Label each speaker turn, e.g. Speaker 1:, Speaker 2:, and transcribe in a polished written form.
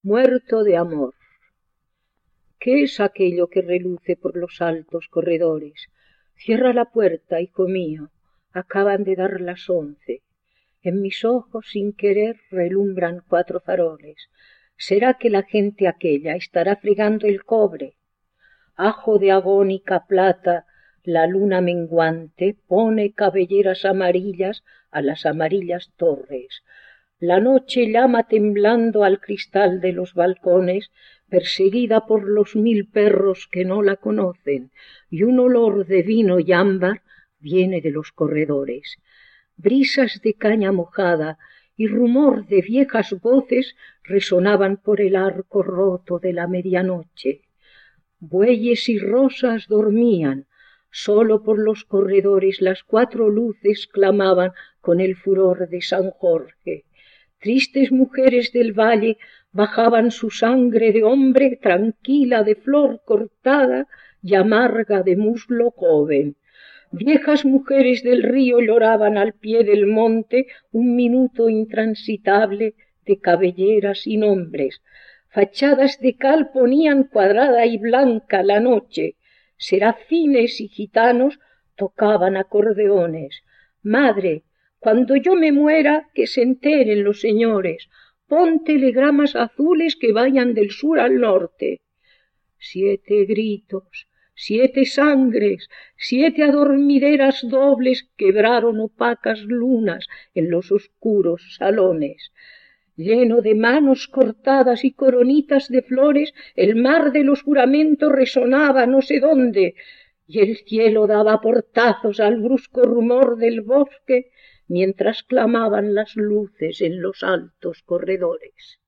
Speaker 1: muerto de amor. ¿Qué es aquello que reluce por los altos corredores? Cierra la puerta, hijo mío, acaban de dar las 11. En mis ojos, sin querer, relumbran 4 faroles. ¿Será que la gente aquella estará fregando el cobre? Ajo de agónica plata, la luna menguante pone cabelleras amarillas a las amarillas torres. La noche llama temblando al cristal de los balcones, perseguida por los 1000 perros que no la conocen, y un olor de vino y ámbar viene de los corredores. Brisas de caña mojada y rumor de viejas voces resonaban por el arco roto de la medianoche. Bueyes y rosas dormían, sólo por los corredores las 4 luces clamaban con el furor de San Jorge. Tristes mujeres del valle bajaban su sangre de hombre tranquila de flor cortada y amarga de muslo joven. Viejas mujeres del río lloraban al pie del monte un minuto intransitable de cabelleras sin nombres. Fachadas de cal ponían cuadrada y blanca la noche. Serafines y gitanos tocaban acordeones. Madre, cuando yo me muera, que se enteren los señores. Pon telegramas azules que vayan del sur al norte. 7 gritos, 7 sangres, 7 adormideras dobles quebraron opacas lunas en los oscuros salones. Lleno de manos cortadas y coronitas de flores, el mar de los juramentos resonaba no sé dónde, y el cielo daba portazos al brusco rumor del bosque, mientras clamaban las luces en los altos corredores.